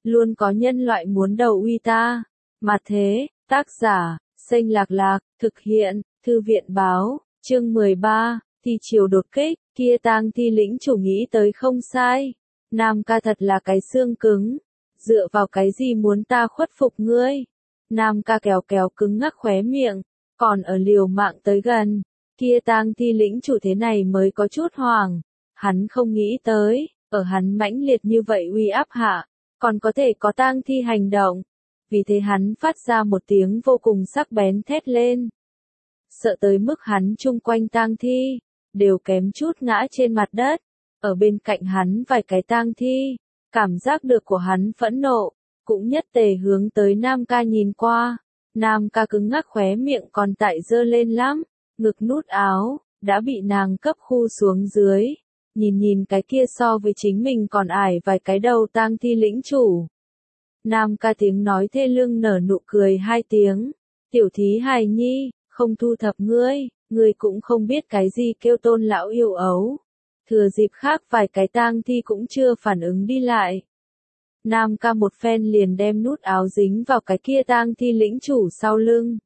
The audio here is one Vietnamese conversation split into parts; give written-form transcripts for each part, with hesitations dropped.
luôn có nhân loại muốn đầu uy ta. Mà thế, tác giả, Xanh Lạc Lạc, thực hiện, Thư viện báo, chương 13, thì chiều đột kích, kia tang thi lĩnh chủ nghĩ tới không sai. Nam ca thật là cái xương cứng, dựa vào cái gì muốn ta khuất phục ngươi? Nam ca kéo kéo cứng ngắc khóe miệng, còn ở liều mạng tới gần, kia tang thi lĩnh chủ thế này mới có chút hoảng. Hắn không nghĩ tới, ở hắn mãnh liệt như vậy uy áp hạ, còn có thể có tang thi hành động. Vì thế hắn phát ra một tiếng vô cùng sắc bén thét lên. Sợ tới mức hắn chung quanh tang thi, đều kém chút ngã trên mặt đất. Ở bên cạnh hắn vài cái tang thi, cảm giác được của hắn phẫn nộ, cũng nhất tề hướng tới Nam ca nhìn qua. Nam ca cứng ngắc khóe miệng còn tại dơ lên lắm, ngực nút áo, đã bị nàng cấp khu xuống dưới. Nhìn cái kia so với chính mình còn ải vài cái đầu tang thi lĩnh chủ. Nam ca tiếng nói thê lương nở nụ cười hai tiếng. Tiểu thí hài nhi, không thu thập ngươi cũng không biết cái gì kêu tôn lão yêu ấu. Thừa dịp khác vài cái tang thi cũng chưa phản ứng đi lại. Nam ca một phen liền đem nút áo dính vào cái kia tang thi lĩnh chủ sau lưng.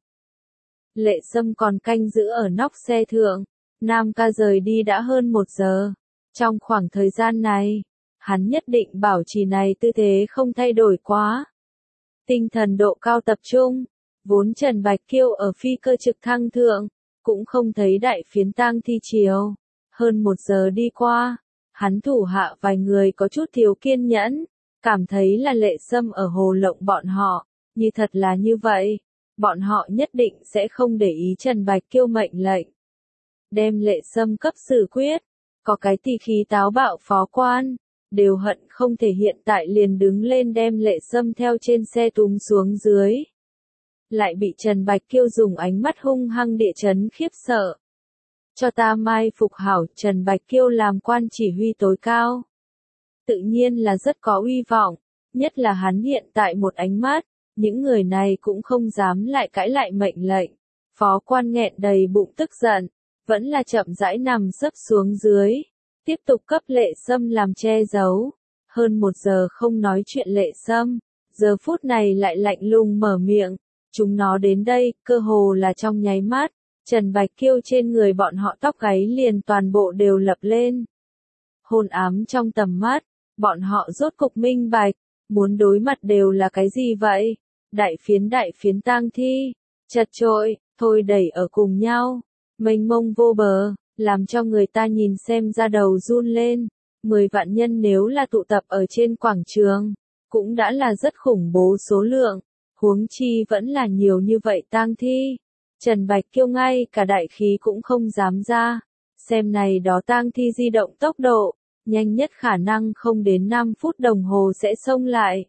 Lệ Sâm còn canh giữ ở nóc xe thượng. Nam ca rời đi đã hơn 1 giờ. Trong khoảng thời gian này, hắn nhất định bảo trì này tư thế không thay đổi quá. Tinh thần độ cao tập trung, vốn Trần Bạch Kiêu ở phi cơ trực thăng thượng, cũng không thấy đại phiến tang thi chiều. Hơn 1 giờ đi qua, hắn thủ hạ vài người có chút thiếu kiên nhẫn, cảm thấy là Lệ Sâm ở hồ lộng bọn họ, như thật là như vậy, bọn họ nhất định sẽ không để ý Trần Bạch Kiêu mệnh lệnh. Đem Lệ Sâm cấp xử quyết, có cái tỳ khí táo bạo phó quan, đều hận không thể hiện tại liền đứng lên đem Lệ Sâm theo trên xe túm xuống dưới. Lại bị Trần Bạch Kiêu dùng ánh mắt hung hăng địa chấn khiếp sợ. Cho ta mai phục hảo, Trần Bạch Kiêu làm quan chỉ huy tối cao. Tự nhiên là rất có uy vọng, nhất là hắn hiện tại một ánh mắt, những người này cũng không dám lại cãi lại mệnh lệnh. Phó quan nghẹn đầy bụng tức giận, vẫn là chậm rãi nằm sấp xuống dưới, tiếp tục cấp Lệ Sâm làm che giấu. Hơn 1 giờ không nói chuyện Lệ Sâm, giờ phút này lại lạnh lùng mở miệng, chúng nó đến đây, cơ hồ là trong nháy mắt. Trần Bạch Kiêu trên người bọn họ tóc gáy liền toàn bộ đều lập lên. Hôn ám trong tầm mắt, bọn họ rốt cục minh bạch, muốn đối mặt đều là cái gì vậy? Đại phiến tang thi, chật chội, thôi đẩy ở cùng nhau, mênh mông vô bờ, làm cho người ta nhìn xem ra đầu run lên. 10 vạn nhân nếu là tụ tập ở trên quảng trường, cũng đã là rất khủng bố số lượng, huống chi vẫn là nhiều như vậy tang thi. Trần Bạch Kiêu ngay cả đại khí cũng không dám ra, xem này đó tang thi di động tốc độ, nhanh nhất khả năng không đến 5 phút đồng hồ sẽ xông lại.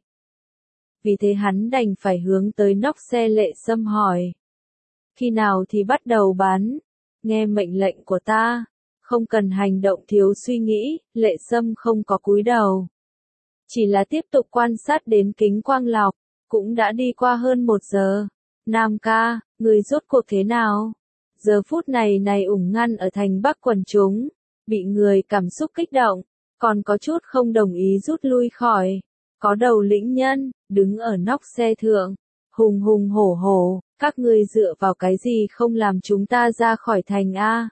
Vì thế hắn đành phải hướng tới nóc xe Lệ Sâm hỏi. Khi nào thì bắt đầu bắn? Nghe mệnh lệnh của ta, không cần hành động thiếu suy nghĩ, Lệ Sâm không có cúi đầu. Chỉ là tiếp tục quan sát đến kính quang lọc, cũng đã đi qua hơn 1 giờ. Nam ca, người rốt cuộc thế nào? Giờ phút này ủng ngăn ở thành Bắc quần chúng, bị người cảm xúc kích động, còn có chút không đồng ý rút lui khỏi. Có đầu lĩnh nhân, đứng ở nóc xe thượng, hùng hùng hổ hổ, các ngươi dựa vào cái gì không làm chúng ta ra khỏi thành a?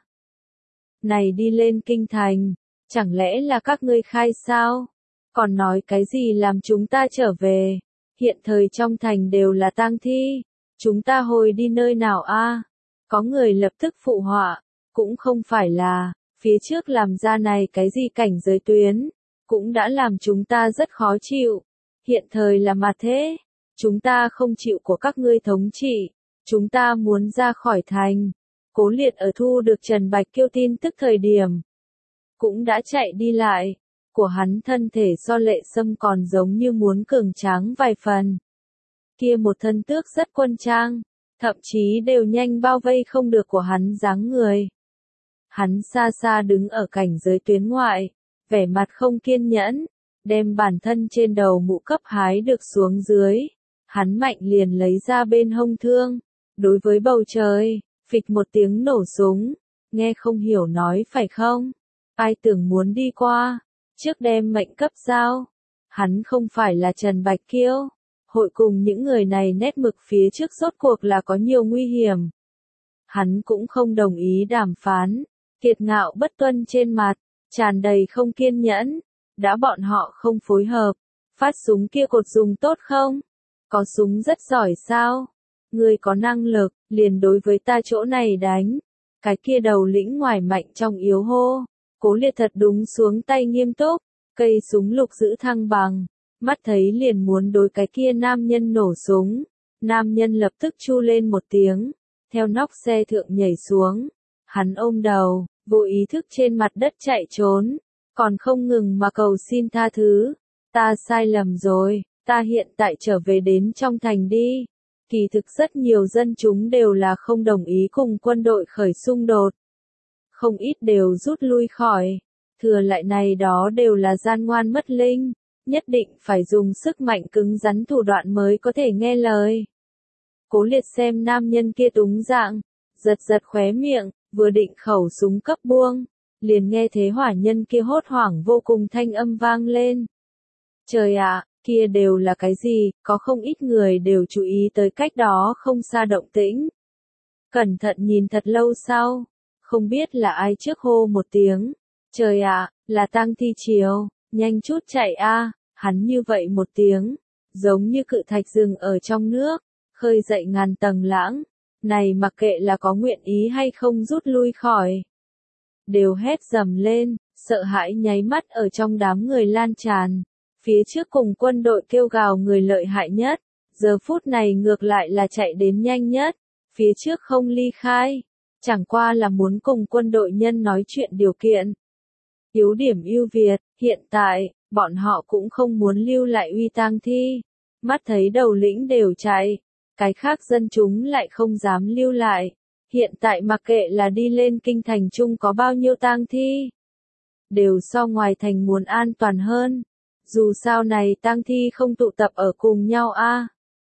Này đi lên kinh thành, chẳng lẽ là các ngươi khai sao? Còn nói cái gì làm chúng ta trở về? Hiện thời trong thành đều là tang thi, chúng ta hồi đi nơi nào a? Có người lập tức phụ họa, cũng không phải là, phía trước làm ra này cái gì cảnh giới tuyến, cũng đã làm chúng ta rất khó chịu. Hiện thời là mà thế, chúng ta không chịu của các ngươi thống trị, chúng ta muốn ra khỏi thành. Cố Liệt ở thu được Trần Bạch Kiêu tin tức thời điểm, cũng đã chạy đi lại, của hắn thân thể so Lệ Sâm còn giống như muốn cường tráng vài phần. Kia một thân tước rất quân trang, thậm chí đều nhanh bao vây không được của hắn dáng người. Hắn xa xa đứng ở cảnh giới tuyến ngoại, vẻ mặt không kiên nhẫn, đem bản thân trên đầu mũ cấp hái được xuống dưới. Hắn mạnh liền lấy ra bên hông thương, đối với bầu trời, phịch một tiếng nổ súng, nghe không hiểu nói phải không? Ai tưởng muốn đi qua, trước đem mệnh cấp giao, Hắn không phải là Trần Bạch Kiêu. Hội cùng những người này nét mực phía trước rốt cuộc là có nhiều nguy hiểm. Hắn cũng không đồng ý đàm phán, kiệt ngạo bất tuân trên mặt, tràn đầy không kiên nhẫn. Đã bọn họ không phối hợp, phát súng kia cột dùng tốt không? Có súng rất giỏi sao? Ngươi có năng lực, liền đối với ta chỗ này đánh. Cái kia đầu lĩnh ngoài mạnh trong yếu hô. Cố Liệt thật đúng xuống tay nghiêm túc, cây súng lục giữ thăng bằng, mắt thấy liền muốn đối cái kia nam nhân nổ súng. Nam nhân lập tức chu lên một tiếng, theo nóc xe thượng nhảy xuống. Hắn ôm đầu, vô ý thức trên mặt đất chạy trốn, còn không ngừng mà cầu xin tha thứ. Ta sai lầm rồi, ta hiện tại trở về đến trong thành đi. Kỳ thực rất nhiều dân chúng đều là không đồng ý cùng quân đội khởi xung đột. Không ít đều rút lui khỏi. Thừa lại này đó đều là gian ngoan mất linh, nhất định phải dùng sức mạnh cứng rắn thủ đoạn mới có thể nghe lời. Cố Liệt xem nam nhân kia túng dạng, giật giật khóe miệng, vừa định khẩu súng cấp buông, liền nghe thế hỏa nhân kia hốt hoảng vô cùng thanh âm vang lên. Trời ạ, kia đều là cái gì, có không ít người đều chú ý tới cách đó không xa động tĩnh. Cẩn thận nhìn thật lâu sau, không biết là ai trước hô một tiếng. Trời ạ, là Tang Thi Triều, nhanh chút chạy a! Hắn như vậy một tiếng, giống như cự thạch rừng ở trong nước, khơi dậy ngàn tầng lãng. Này mặc kệ là có nguyện ý hay không rút lui khỏi, đều hét dầm lên, sợ hãi nháy mắt ở trong đám người lan tràn. Phía trước cùng quân đội kêu gào người lợi hại nhất, giờ phút này ngược lại là chạy đến nhanh nhất, phía trước không ly khai, chẳng qua là muốn cùng quân đội nhân nói chuyện điều kiện. Yếu điểm ưu việt, hiện tại, bọn họ cũng không muốn lưu lại uy tang thi. Mắt thấy đầu lĩnh đều chạy, cái khác dân chúng lại không dám lưu lại. Hiện tại mặc kệ là đi lên kinh thành chung có bao nhiêu tang thi, đều so ngoài thành muốn an toàn hơn. Dù sao này tang thi không tụ tập ở cùng nhau a.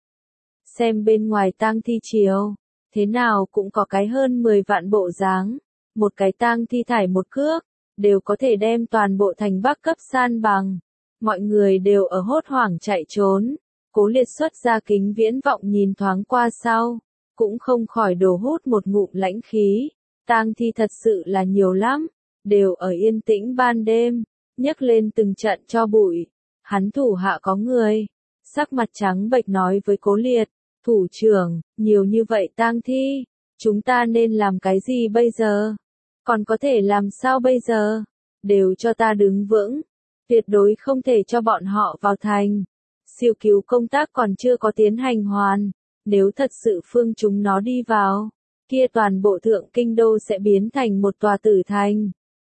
Xem bên ngoài tang thi Triều, thế nào cũng có cái hơn 10 vạn bộ dáng, một cái tang thi thải một cước, đều có thể đem toàn bộ thành Bắc cấp san bằng. Mọi người đều ở hốt hoảng chạy trốn. Cố Liệt xuất ra kính viễn vọng nhìn thoáng qua sau, cũng không khỏi đổ hút một ngụm lãnh khí. Tang thi thật sự là nhiều lắm, đều ở yên tĩnh ban đêm, nhấc lên từng trận cho bụi. Hắn thủ hạ có người, sắc mặt trắng bệch nói với Cố Liệt, thủ trưởng, nhiều như vậy tang thi, chúng ta nên làm cái gì bây giờ? Còn có thể làm sao bây giờ? Đều cho ta đứng vững, tuyệt đối không thể cho bọn họ vào thành. Siêu cứu công tác còn chưa có tiến hành hoàn, nếu thật sự phương chúng nó đi vào, kia toàn bộ thượng kinh đô sẽ biến thành một tòa tử thành.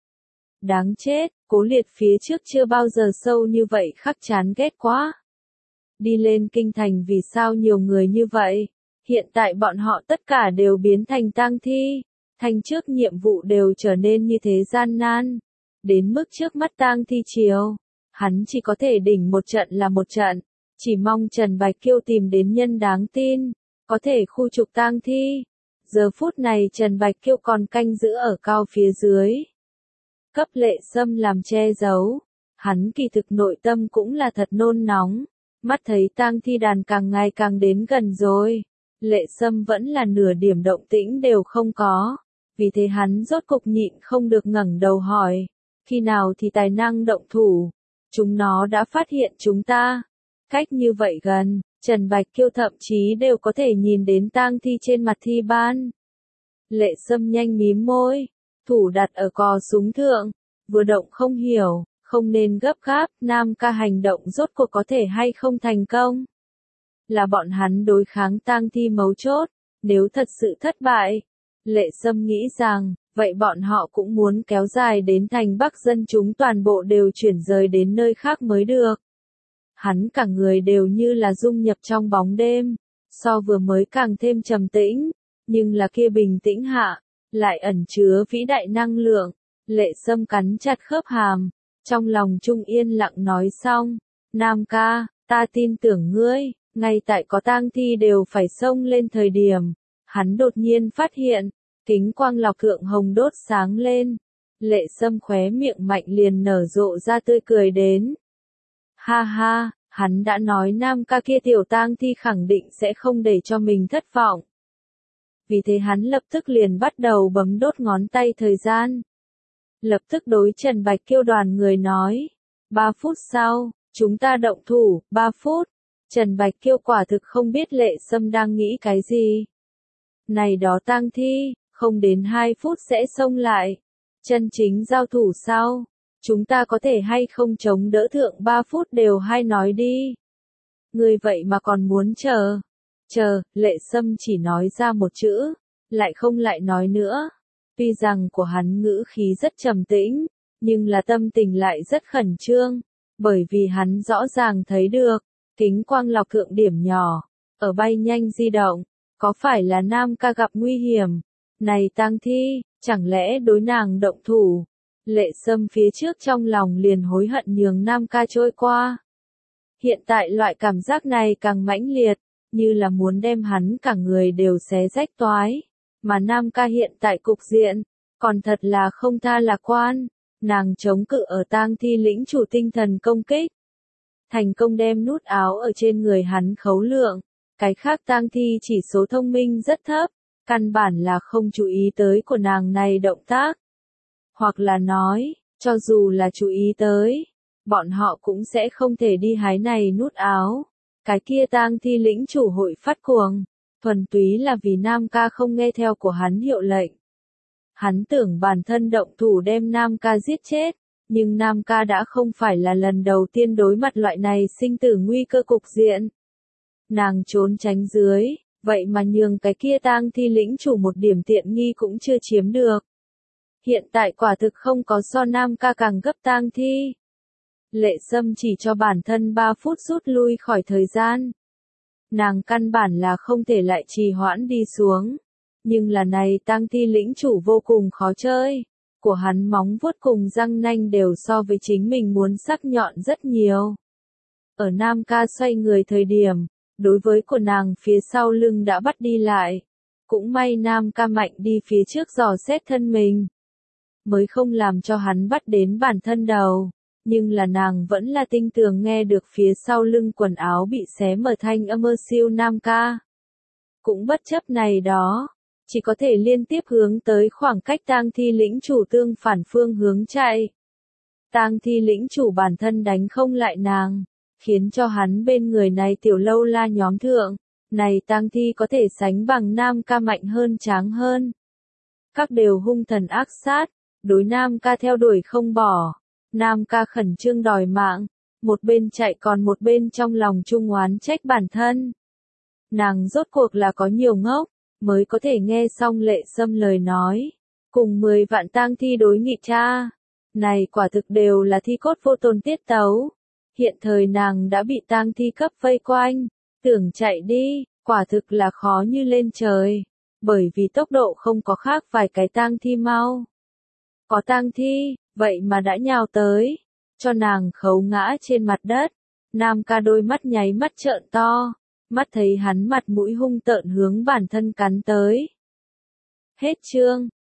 Đáng chết, Cố Liệt phía trước chưa bao giờ sâu như vậy khắc chán ghét quá. Đi lên kinh thành vì sao nhiều người như vậy? Hiện tại bọn họ tất cả đều biến thành tang thi, thành trước nhiệm vụ đều trở nên như thế gian nan. Đến mức trước mắt Tang Thi Triều, hắn chỉ có thể đỉnh một trận là một trận, chỉ mong Trần Bạch Kiêu tìm đến nhân đáng tin, có thể khu trục tang thi. Giờ phút này Trần Bạch Kiêu còn canh giữ ở cao phía dưới, cấp Lệ Sâm làm che giấu. Hắn kỳ thực nội tâm cũng là thật nôn nóng, mắt thấy tang thi đàn càng ngày càng đến gần rồi, Lệ Sâm vẫn là nửa điểm động tĩnh đều không có. Vì thế hắn rốt cục nhịn không được ngẩng đầu hỏi, khi nào thì tài năng động thủ? Chúng nó đã phát hiện chúng ta. Cách như vậy gần, Trần Bạch Kiêu thậm chí đều có thể nhìn đến tang thi trên mặt thi ban. Lệ Sâm nhanh mím môi, thủ đặt ở cò súng thượng, vừa động không hiểu, không nên gấp gáp, Nam ca hành động rốt cuộc có thể hay không thành công. Là bọn hắn đối kháng tang thi mấu chốt, nếu thật sự thất bại, Lệ Sâm nghĩ rằng, vậy bọn họ cũng muốn kéo dài đến thành Bắc, dân chúng toàn bộ đều chuyển rời đến nơi khác mới được. Hắn cả người đều như là dung nhập trong bóng đêm, so vừa mới càng thêm trầm tĩnh, nhưng là kia bình tĩnh hạ, lại ẩn chứa vĩ đại năng lượng. Lệ Sâm cắn chặt khớp hàm, trong lòng trung yên lặng nói xong, Nam ca, ta tin tưởng ngươi, ngay tại có tang thi đều phải xông lên thời điểm. Hắn đột nhiên phát hiện, kính quang lọc thượng hồng đốt sáng lên. Lệ Sâm khóe miệng mạnh liền nở rộ ra tươi cười đến. Ha ha, hắn đã nói Nam ca kia tiểu tang thi khẳng định sẽ không để cho mình thất vọng. Vì thế hắn lập tức liền bắt đầu bấm đốt ngón tay thời gian. Lập tức đối Trần Bạch Kiêu đoàn người nói. 3 phút sau, chúng ta động thủ, 3 phút. Trần Bạch Kiêu quả thực không biết Lệ Sâm đang nghĩ cái gì. Này đó tang thi, không đến 2 phút sẽ xông lại. Chân chính giao thủ sau, chúng ta có thể hay không chống đỡ thượng 3 phút đều hay nói đi. Người vậy mà còn muốn chờ. Chờ, Lệ Sâm chỉ nói ra một chữ, lại không lại nói nữa. Tuy rằng của hắn ngữ khí rất trầm tĩnh, nhưng là tâm tình lại rất khẩn trương, bởi vì hắn rõ ràng thấy được, kính quang lọc thượng điểm nhỏ, ở bay nhanh di động, có phải là Nam ca gặp nguy hiểm? Này tang thi, chẳng lẽ đối nàng động thủ? Lệ Sâm phía trước trong lòng liền hối hận nhường Nam ca trôi qua. Hiện tại loại cảm giác này càng mãnh liệt, như là muốn đem hắn cả người đều xé rách toái. Mà Nam ca hiện tại cục diện, còn thật là không tha lạc quan. Nàng chống cự ở tang thi lĩnh chủ tinh thần công kích. Thành công đem nút áo ở trên người hắn khấu lượng. Cái khác tang thi chỉ số thông minh rất thấp, căn bản là không chú ý tới của nàng này động tác. Hoặc là nói, cho dù là chú ý tới, bọn họ cũng sẽ không thể đi hái này nút áo. Cái kia tang thi lĩnh chủ hội phát cuồng, thuần túy là vì Nam ca không nghe theo của hắn hiệu lệnh. Hắn tưởng bản thân động thủ đem Nam ca giết chết, nhưng Nam ca đã không phải là lần đầu tiên đối mặt loại này sinh tử nguy cơ cục diện. Nàng trốn tránh dưới, vậy mà nhường cái kia tang thi lĩnh chủ một điểm tiện nghi cũng chưa chiếm được. Hiện tại quả thực không có so Nam ca càng gấp tang thi. Lệ Sâm chỉ cho bản thân 3 phút rút lui khỏi thời gian. Nàng căn bản là không thể lại trì hoãn đi xuống. Nhưng là này tang thi lĩnh chủ vô cùng khó chơi. Của hắn móng vuốt cùng răng nanh đều so với chính mình muốn sắc nhọn rất nhiều. Ở Nam ca xoay người thời điểm, đối với của nàng phía sau lưng đã bắt đi lại. Cũng may Nam ca mạnh đi phía trước dò xét thân mình. Mới không làm cho hắn bắt đến bản thân đầu. Nhưng là nàng vẫn là tinh tường nghe được phía sau lưng quần áo bị xé mở thanh âm siêu Nam ca. Cũng bất chấp này đó, chỉ có thể liên tiếp hướng tới khoảng cách tang thi lĩnh chủ tương phản phương hướng chạy. Tang thi lĩnh chủ bản thân đánh không lại nàng, khiến cho hắn bên người này tiểu lâu la nhóm thượng, này tang thi có thể sánh bằng Nam ca mạnh hơn tráng hơn. Các đều hung thần ác sát, đối Nam ca theo đuổi không bỏ. Nam ca khẩn trương đòi mạng, một bên chạy còn một bên trong lòng chung oán trách bản thân. Nàng rốt cuộc là có nhiều ngốc, mới có thể nghe xong Lệ Sâm lời nói. Cùng 10 vạn tang thi đối nghịch cha. Này quả thực đều là thi cốt vô tồn tiết tấu. Hiện thời nàng đã bị tang thi cấp vây quanh. Tưởng chạy đi, quả thực là khó như lên trời. Bởi vì tốc độ không có khác vài cái tang thi mau. Có tang thi, vậy mà đã nhào tới. Cho nàng khấu ngã trên mặt đất. Nam ca đôi mắt nháy mắt trợn to. Mắt thấy hắn mặt mũi hung tợn hướng bản thân cắn tới. Hết chương.